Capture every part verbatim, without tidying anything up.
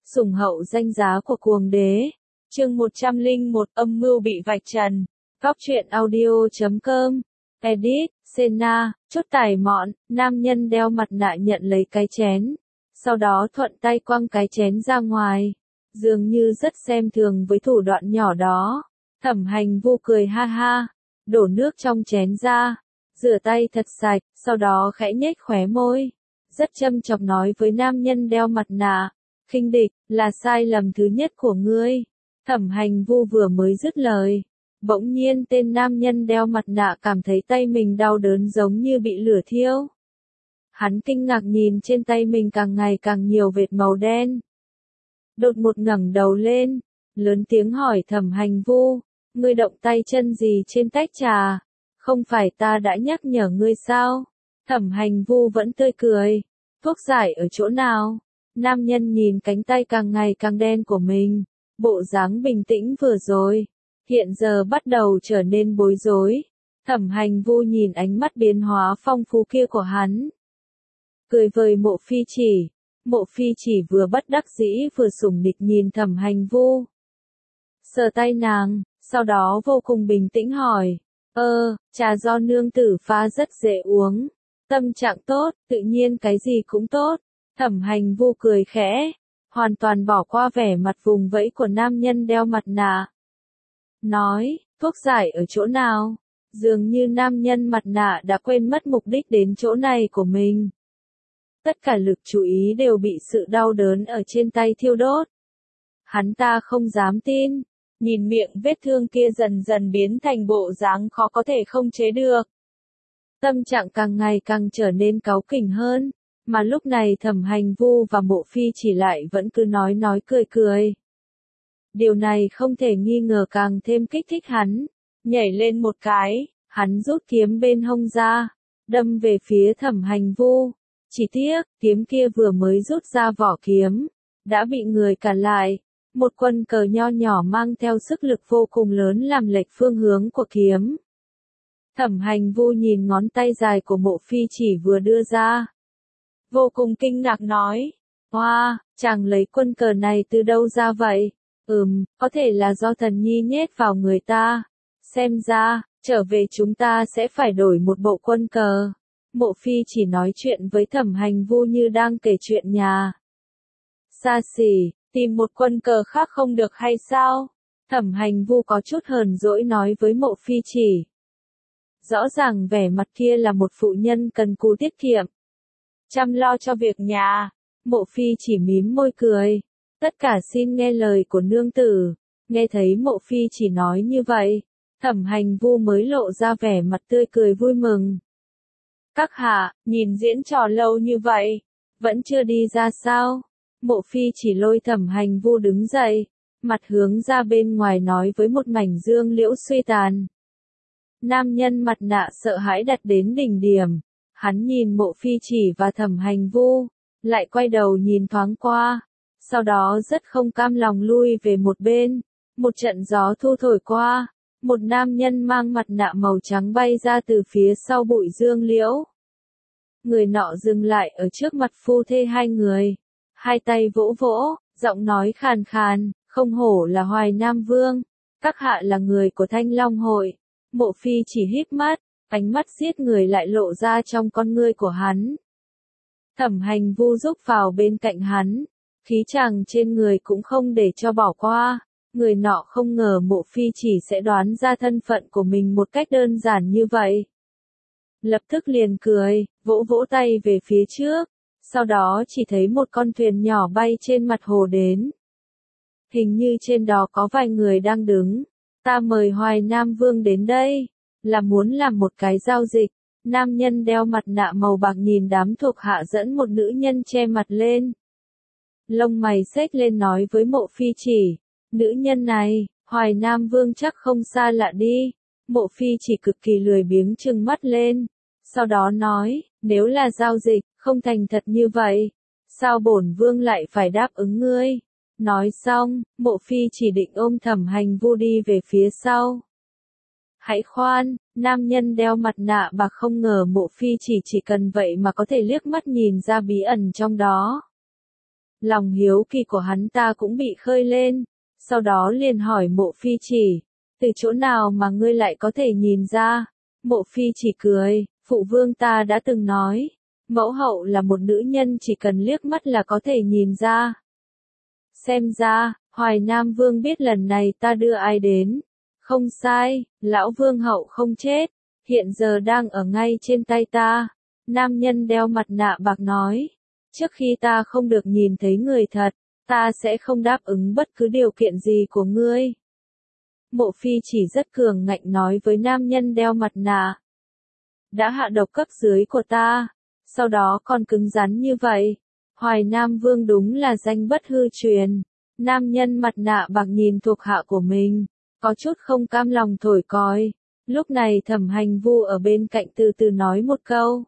sủng hậu danh giá của cuồng đế. Chương một trăm lẻ một âm mưu bị vạch trần. Góc truyện audio chấm com. Edit, Senna, chốt tài mọn, nam nhân đeo mặt nạ nhận lấy cái chén. Sau đó thuận tay quăng cái chén ra ngoài. Dường như rất xem thường với thủ đoạn nhỏ đó. Thẩm Hành Vu cười ha ha. Đổ nước trong chén ra. Rửa tay thật sạch, sau đó khẽ nhếch khóe môi. Rất châm chọc nói với nam nhân đeo mặt nạ. Khinh địch, là sai lầm thứ nhất của ngươi. Thẩm Hành Vu vừa mới dứt lời. Bỗng nhiên tên nam nhân đeo mặt nạ cảm thấy tay mình đau đớn giống như bị lửa thiêu. Hắn kinh ngạc nhìn trên tay mình càng ngày càng nhiều vệt màu đen. Đột một ngẩng đầu lên, lớn tiếng hỏi Thẩm Hành Vu, ngươi động tay chân gì trên tách trà? Không phải ta đã nhắc nhở ngươi sao? Thẩm Hành Vu vẫn tươi cười. Thuốc giải ở chỗ nào? Nam nhân nhìn cánh tay càng ngày càng đen của mình. Bộ dáng bình tĩnh vừa rồi, hiện giờ bắt đầu trở nên bối rối. Thẩm Hành Vu nhìn ánh mắt biến hóa phong phú kia của hắn. Cười vời Mộ Phi Chỉ. Mộ Phi Chỉ vừa bất đắc dĩ vừa sủng nịch nhìn Thẩm Hành Vu. Sờ tay nàng, sau đó vô cùng bình tĩnh hỏi. Ơ, trà do nương tử pha rất dễ uống. Tâm trạng tốt, tự nhiên cái gì cũng tốt. Thẩm Hành Vu cười khẽ, hoàn toàn bỏ qua vẻ mặt vùng vẫy của nam nhân đeo mặt nạ. Nói, thuốc giải ở chỗ nào? Dường như nam nhân mặt nạ đã quên mất mục đích đến chỗ này của mình. Tất cả lực chú ý đều bị sự đau đớn ở trên tay thiêu đốt. Hắn ta không dám tin, nhìn miệng vết thương kia dần dần biến thành bộ dáng khó có thể không chế được. Tâm trạng càng ngày càng trở nên cáu kỉnh hơn, mà lúc này Thẩm Hành Vu và Mộ Phi Chỉ lại vẫn cứ nói nói cười cười. Điều này không thể nghi ngờ càng thêm kích thích hắn. Nhảy lên một cái, hắn rút kiếm bên hông ra, đâm về phía Thẩm Hành Vu. Chỉ tiếc, kiếm kia vừa mới rút ra vỏ kiếm, đã bị người cản lại. Một quân cờ nho nhỏ mang theo sức lực vô cùng lớn làm lệch phương hướng của kiếm. Thẩm Hành Vu nhìn ngón tay dài của Mộ Phi Chỉ vừa đưa ra. Vô cùng kinh ngạc nói. Hoa, wow, chàng lấy quân cờ này từ đâu ra vậy? Ừm, có thể là do thần nhi nhét vào người ta. Xem ra, trở về chúng ta sẽ phải đổi một bộ quân cờ. Mộ Phi Chỉ nói chuyện với Thẩm Hành Vu như đang kể chuyện nhà. Xa xỉ, tìm một quân cờ khác không được hay sao? Thẩm Hành Vu có chút hờn dỗi nói với Mộ Phi Chỉ. Rõ ràng vẻ mặt kia là một phụ nhân cần cù tiết kiệm. Chăm lo cho việc nhà. Mộ Phi Chỉ mím môi cười. Tất cả xin nghe lời của nương tử. Nghe thấy Mộ Phi Chỉ nói như vậy, Thẩm Hành Vu mới lộ ra vẻ mặt tươi cười vui mừng. Các hạ, nhìn diễn trò lâu như vậy, vẫn chưa đi ra sao? Mộ Phi Chỉ lôi Thẩm Hành Vu đứng dậy, mặt hướng ra bên ngoài nói với một mảnh dương liễu suy tàn. Nam nhân mặt nạ sợ hãi đặt đến đỉnh điểm, hắn nhìn Mộ Phi Chỉ và Thẩm Hành Vu, lại quay đầu nhìn thoáng qua, sau đó rất không cam lòng lui về một bên. Một trận gió thu thổi qua, một nam nhân mang mặt nạ màu trắng bay ra từ phía sau bụi dương liễu. Người nọ dừng lại ở trước mặt phu thê hai người, hai tay vỗ vỗ, giọng nói khàn khàn, không hổ là Hoài Nam Vương, các hạ là người của Thanh Long Hội. Mộ Phi Chỉ híp mắt, ánh mắt giết người lại lộ ra trong con ngươi của hắn. Thẩm Hành Vu rúc vào bên cạnh hắn, khí chàng trên người cũng không để cho bỏ qua. Người nọ không ngờ Mộ Phi Chỉ sẽ đoán ra thân phận của mình một cách đơn giản như vậy. Lập tức liền cười, vỗ vỗ tay về phía trước, sau đó chỉ thấy một con thuyền nhỏ bay trên mặt hồ đến. Hình như trên đó có vài người đang đứng. Ta mời Hoài Nam Vương đến đây, là muốn làm một cái giao dịch. Nam nhân đeo mặt nạ màu bạc nhìn đám thuộc hạ dẫn một nữ nhân che mặt lên. Lông mày xếch lên nói với Mộ Phi Chỉ. Nữ nhân này, Hoài Nam Vương chắc không xa lạ đi. Mộ Phi Chỉ cực kỳ lười biếng trừng mắt lên. Sau đó nói, nếu là giao dịch, không thành thật như vậy. Sao bổn vương lại phải đáp ứng ngươi? Nói xong, Mộ Phi Chỉ định ôm Thẩm Hành Vu đi về phía sau. Hãy khoan, nam nhân đeo mặt nạ bạc không ngờ Mộ Phi Chỉ chỉ cần vậy mà có thể liếc mắt nhìn ra bí ẩn trong đó. Lòng hiếu kỳ của hắn ta cũng bị khơi lên, sau đó liền hỏi Mộ Phi Chỉ, từ chỗ nào mà ngươi lại có thể nhìn ra? Mộ Phi Chỉ cười, phụ vương ta đã từng nói, mẫu hậu là một nữ nhân chỉ cần liếc mắt là có thể nhìn ra. Xem ra, Hoài Nam Vương biết lần này ta đưa ai đến. Không sai, lão vương hậu không chết, hiện giờ đang ở ngay trên tay ta. Nam nhân đeo mặt nạ bạc nói, trước khi ta không được nhìn thấy người thật, ta sẽ không đáp ứng bất cứ điều kiện gì của ngươi. Mộ Phi Chỉ rất cường ngạnh nói với nam nhân đeo mặt nạ. Đã hạ độc cấp dưới của ta, sau đó còn cứng rắn như vậy. Hoài Nam Vương đúng là danh bất hư truyền. Nam nhân mặt nạ bạc nhìn thuộc hạ của mình, có chút không cam lòng thổi còi. Lúc này Thẩm Hành Vu ở bên cạnh từ từ nói một câu.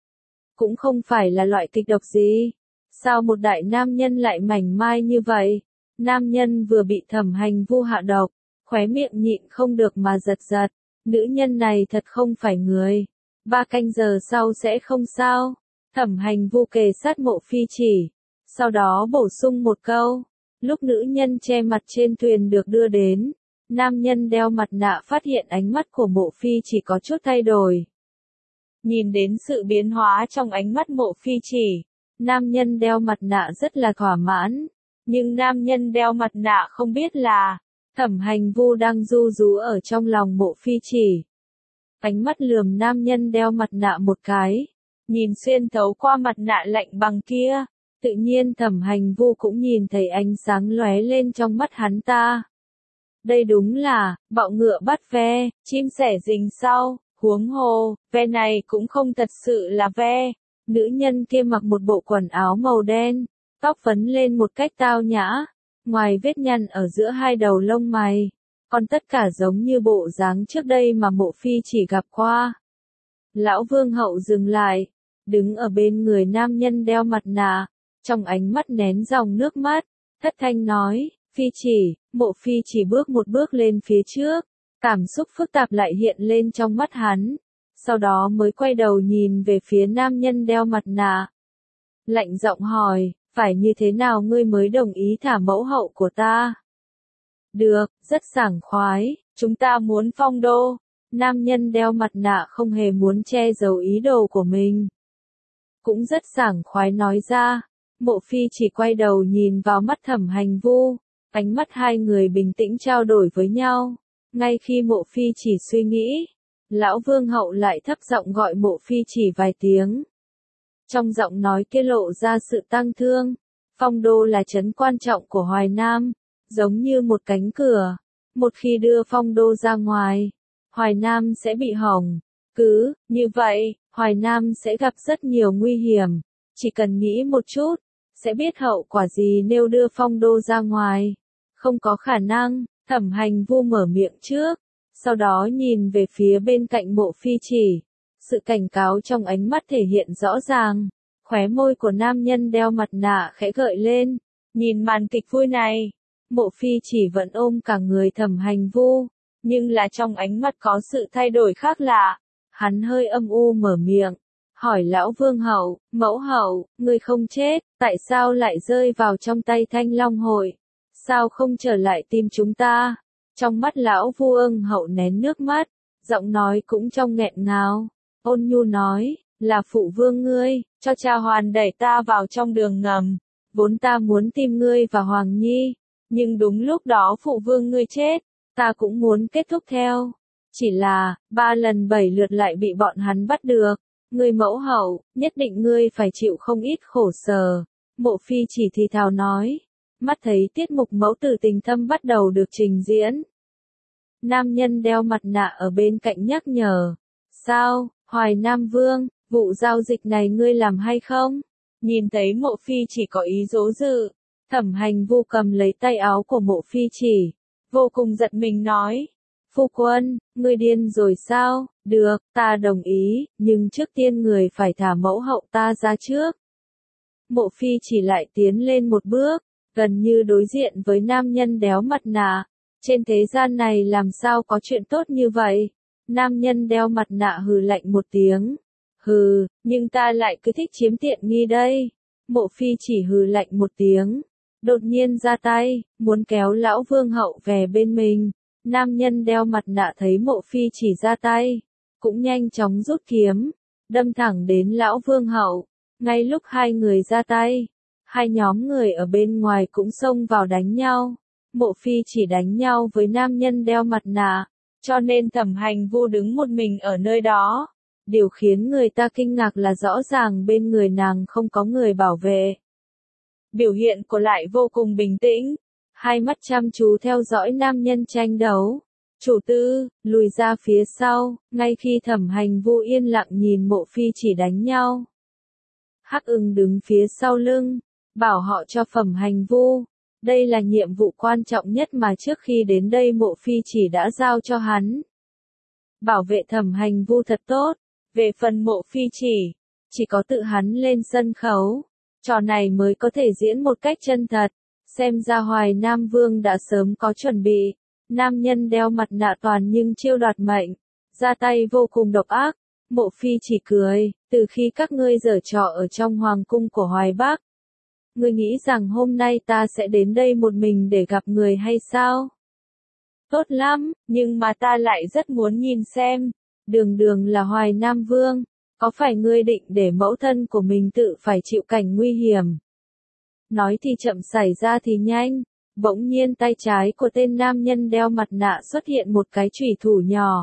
Cũng không phải là loại kịch độc gì. Sao một đại nam nhân lại mảnh mai như vậy? Nam nhân vừa bị Thẩm Hành Vu hạ độc, khóe miệng nhịn không được mà giật giật. Nữ nhân này thật không phải người. Ba canh giờ sau sẽ không sao. Thẩm Hành Vu kề sát Mộ Phi Chỉ, sau đó bổ sung một câu. Lúc nữ nhân che mặt trên thuyền được đưa đến, nam nhân đeo mặt nạ phát hiện ánh mắt của Mộ Phi Chỉ có chút thay đổi. Nhìn đến sự biến hóa trong ánh mắt Mộ Phi Chỉ, nam nhân đeo mặt nạ rất là thỏa mãn, nhưng nam nhân đeo mặt nạ không biết là, Thẩm Hành Vu đang ru rú ở trong lòng Mộ Phi Chỉ. Ánh mắt lườm nam nhân đeo mặt nạ một cái, nhìn xuyên thấu qua mặt nạ lạnh bằng kia, tự nhiên Thẩm Hành Vu cũng nhìn thấy ánh sáng lóe lên trong mắt hắn ta. Đây đúng là, bọ ngựa bắt ve, chim sẻ rình sau, huống hồ, ve này cũng không thật sự là ve. Nữ nhân kia mặc một bộ quần áo màu đen, tóc phấn lên một cách tao nhã, ngoài vết nhăn ở giữa hai đầu lông mày, còn tất cả giống như bộ dáng trước đây mà Mộ Phi Chỉ gặp qua. Lão vương hậu dừng lại, đứng ở bên người nam nhân đeo mặt nạ, trong ánh mắt nén dòng nước mắt, thất thanh nói, Phi Chỉ. Mộ Phi Chỉ bước một bước lên phía trước, cảm xúc phức tạp lại hiện lên trong mắt hắn, sau đó mới quay đầu nhìn về phía nam nhân đeo mặt nạ. Lạnh giọng hỏi, phải như thế nào ngươi mới đồng ý thả mẫu hậu của ta? Được, rất sảng khoái, chúng ta muốn phong đô. Nam nhân đeo mặt nạ không hề muốn che giấu ý đồ của mình. Cũng rất sảng khoái nói ra. Mộ Phi Chỉ quay đầu nhìn vào mắt Thẩm Hành Vu, ánh mắt hai người bình tĩnh trao đổi với nhau. Ngay khi Mộ Phi Chỉ suy nghĩ, lão vương hậu lại thấp giọng gọi Mộ Phi Chỉ vài tiếng. Trong giọng nói kia lộ ra sự tang thương. Phong đô là trấn quan trọng của Hoài Nam, giống như một cánh cửa. Một khi đưa phong đô ra ngoài, Hoài Nam sẽ bị hỏng. Cứ như vậy, Hoài Nam sẽ gặp rất nhiều nguy hiểm. Chỉ cần nghĩ một chút, sẽ biết hậu quả gì nếu đưa phong đô ra ngoài. Không có khả năng. Thẩm Hành Vu mở miệng trước, sau đó nhìn về phía bên cạnh Mộ Phi Chỉ. Sự cảnh cáo trong ánh mắt thể hiện rõ ràng. Khóe môi của nam nhân đeo mặt nạ khẽ gợi lên. Nhìn màn kịch vui này, Mộ Phi Chỉ vẫn ôm cả người Thẩm Hành Vu, nhưng là trong ánh mắt có sự thay đổi khác lạ. Hắn hơi âm u mở miệng, hỏi lão vương hậu, mẫu hậu, ngươi không chết, tại sao lại rơi vào trong tay Thanh Long hội? Sao không trở lại tìm chúng ta? Trong mắt lão vương hậu nén nước mắt, giọng nói cũng trong nghẹn ngào. Ôn nhu nói, là phụ vương ngươi, cho cha hoàn đẩy ta vào trong đường ngầm. Vốn ta muốn tìm ngươi và Hoàng Nhi, nhưng đúng lúc đó phụ vương ngươi chết, ta cũng muốn kết thúc theo. Chỉ là, ba lần bảy lượt lại bị bọn hắn bắt được. Ngươi mẫu hậu, nhất định ngươi phải chịu không ít khổ sở. Mộ Phi Chỉ thì thào nói. Mắt thấy tiết mục mẫu tử tình thâm bắt đầu được trình diễn. Nam nhân đeo mặt nạ ở bên cạnh nhắc nhở. Sao, Hoài Nam Vương, vụ giao dịch này ngươi làm hay không? Nhìn thấy Mộ Phi Chỉ có ý dỗ dự, Thẩm Hành Vu cầm lấy tay áo của Mộ Phi Chỉ, vô cùng giận mình nói. Phu quân, ngươi điên rồi sao? Được, ta đồng ý, nhưng trước tiên người phải thả mẫu hậu ta ra trước. Mộ Phi Chỉ lại tiến lên một bước, gần như đối diện với nam nhân đeo mặt nạ. Trên thế gian này làm sao có chuyện tốt như vậy? Nam nhân đeo mặt nạ hừ lạnh một tiếng. Hừ, nhưng ta lại cứ thích chiếm tiện nghi đây. Mộ Phi chỉ hừ lạnh một tiếng, đột nhiên ra tay, muốn kéo lão vương hậu về bên mình. Nam nhân đeo mặt nạ thấy Mộ Phi chỉ ra tay, cũng nhanh chóng rút kiếm, đâm thẳng đến lão vương hậu. Ngay lúc hai người ra tay, hai nhóm người ở bên ngoài cũng xông vào đánh nhau. Mộ Phi chỉ đánh nhau với nam nhân đeo mặt nạ, cho nên Thẩm Hành Vu đứng một mình ở nơi đó. Điều khiến người ta kinh ngạc là rõ ràng bên người nàng không có người bảo vệ. Biểu hiện của lại vô cùng bình tĩnh, hai mắt chăm chú theo dõi nam nhân tranh đấu. Chủ tư, lùi ra phía sau, ngay khi Thẩm Hành Vu yên lặng nhìn Mộ Phi chỉ đánh nhau. Hắc Ưng đứng phía sau lưng, bảo họ cho Thẩm Hành Vu. Đây là nhiệm vụ quan trọng nhất mà trước khi đến đây Mộ Phi chỉ đã giao cho hắn. Bảo vệ Thẩm Hành Vu thật tốt. Về phần Mộ Phi chỉ, chỉ có tự hắn lên sân khấu, trò này mới có thể diễn một cách chân thật. Xem ra Hoài Nam Vương đã sớm có chuẩn bị. Nam nhân đeo mặt nạ toàn nhưng chiêu đoạt mệnh, ra tay vô cùng độc ác. Mộ Phi chỉ cười, từ khi các ngươi giở trò ở trong hoàng cung của Hoài Bắc, ngươi nghĩ rằng hôm nay ta sẽ đến đây một mình để gặp người hay sao? Tốt lắm, nhưng mà ta lại rất muốn nhìn xem. Đường đường là Hoài Nam Vương, có phải ngươi định để mẫu thân của mình tự phải chịu cảnh nguy hiểm? Nói thì chậm xảy ra thì nhanh, bỗng nhiên tay trái của tên nam nhân đeo mặt nạ xuất hiện một cái chủy thủ nhỏ.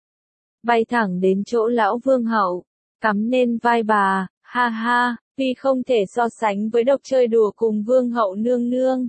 Bay thẳng đến chỗ lão vương hậu, cắm lên vai bà, ha ha, tuy không thể so sánh với độc chơi đùa cùng vương hậu nương nương.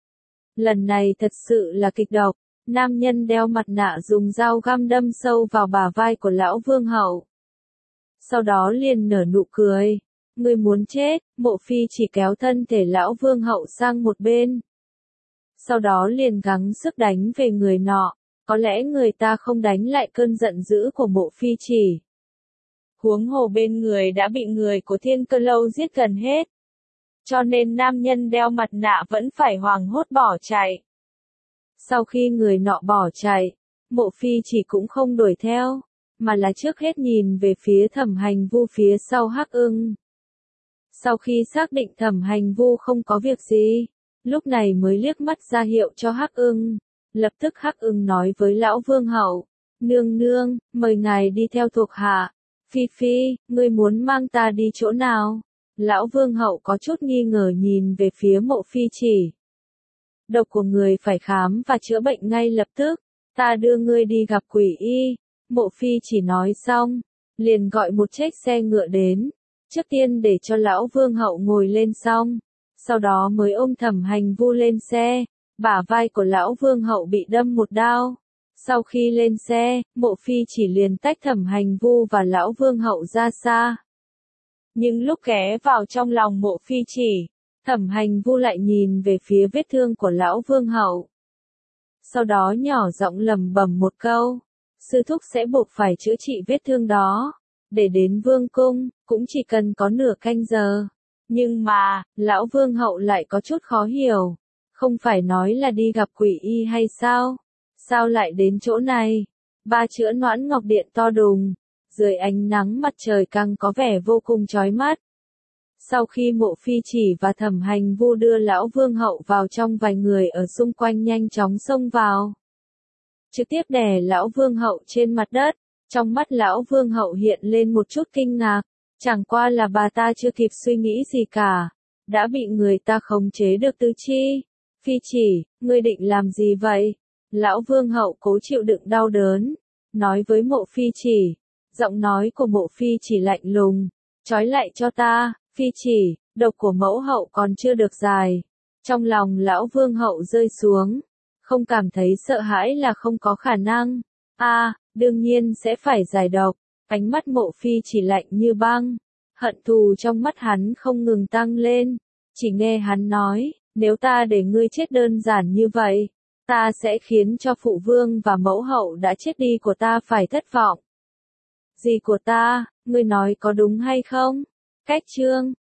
Lần này thật sự là kịch độc. Nam nhân đeo mặt nạ dùng dao găm đâm sâu vào bả vai của lão vương hậu. Sau đó liền nở nụ cười. Ngươi muốn chết, Mộ Phi chỉ kéo thân thể lão vương hậu sang một bên. Sau đó liền gắng sức đánh về người nọ. Có lẽ người ta không đánh lại cơn giận dữ của Mộ Phi chỉ. Huống hồ bên người đã bị người của Thiên Cơ Lâu giết gần hết. Cho nên nam nhân đeo mặt nạ vẫn phải hoảng hốt bỏ chạy. Sau khi người nọ bỏ chạy, Mộ Phi chỉ cũng không đuổi theo, mà là trước hết nhìn về phía Thẩm Hành Vu phía sau Hắc Ưng. Sau khi xác định Thẩm Hành Vu không có việc gì, lúc này mới liếc mắt ra hiệu cho Hắc Ưng. Lập tức Hắc Ưng nói với lão vương hậu, nương nương, mời ngài đi theo thuộc hạ. Phi Phi, ngươi muốn mang ta đi chỗ nào? Lão vương hậu có chút nghi ngờ nhìn về phía Mộ Phi chỉ. Độc của người phải khám và chữa bệnh ngay lập tức, ta đưa ngươi đi gặp quỷ y. Mộ Phi chỉ nói xong, liền gọi một chiếc xe ngựa đến, trước tiên để cho lão vương hậu ngồi lên xong, sau đó mới ôm Thẩm Hành Vu lên xe. Bả vai của lão vương hậu bị đâm một đao. Sau khi lên xe, Mộ Phi chỉ liền tách Thẩm Hành Vu và lão vương hậu ra xa. Nhưng lúc ghé vào trong lòng Mộ Phi chỉ, Thẩm Hành Vu lại nhìn về phía vết thương của lão vương hậu. Sau đó nhỏ giọng lẩm bẩm một câu, sư thúc sẽ buộc phải chữa trị vết thương đó. Để đến vương cung, cũng chỉ cần có nửa canh giờ. Nhưng mà, lão vương hậu lại có chút khó hiểu. Không phải nói là đi gặp quỷ y hay sao? Sao lại đến chỗ này? Ba chữ Noãn Ngọc Điện to đùng, dưới ánh nắng mặt trời càng có vẻ vô cùng chói mắt. Sau khi Mộ Phi chỉ và Thẩm Hành Vu đưa lão vương hậu vào trong, vài người ở xung quanh nhanh chóng xông vào. Trực tiếp đè lão vương hậu trên mặt đất, trong mắt lão vương hậu hiện lên một chút kinh ngạc, chẳng qua là bà ta chưa kịp suy nghĩ gì cả, đã bị người ta khống chế được tứ chi. Phi chỉ, ngươi định làm gì vậy? Lão vương hậu cố chịu đựng đau đớn, nói với Mộ Phi chỉ. Giọng nói của Mộ Phi chỉ lạnh lùng, trói lại cho ta. Phi chỉ, độc của mẫu hậu còn chưa được giải. Trong lòng lão vương hậu rơi xuống, không cảm thấy sợ hãi là không có khả năng. A, à, đương nhiên sẽ phải giải độc. Ánh mắt Mộ Phi chỉ lạnh như băng, hận thù trong mắt hắn không ngừng tăng lên. Chỉ nghe hắn nói, nếu ta để ngươi chết đơn giản như vậy, ta sẽ khiến cho phụ vương và mẫu hậu đã chết đi của ta phải thất vọng. Gì của ta, ngươi nói có đúng hay không? Cách chương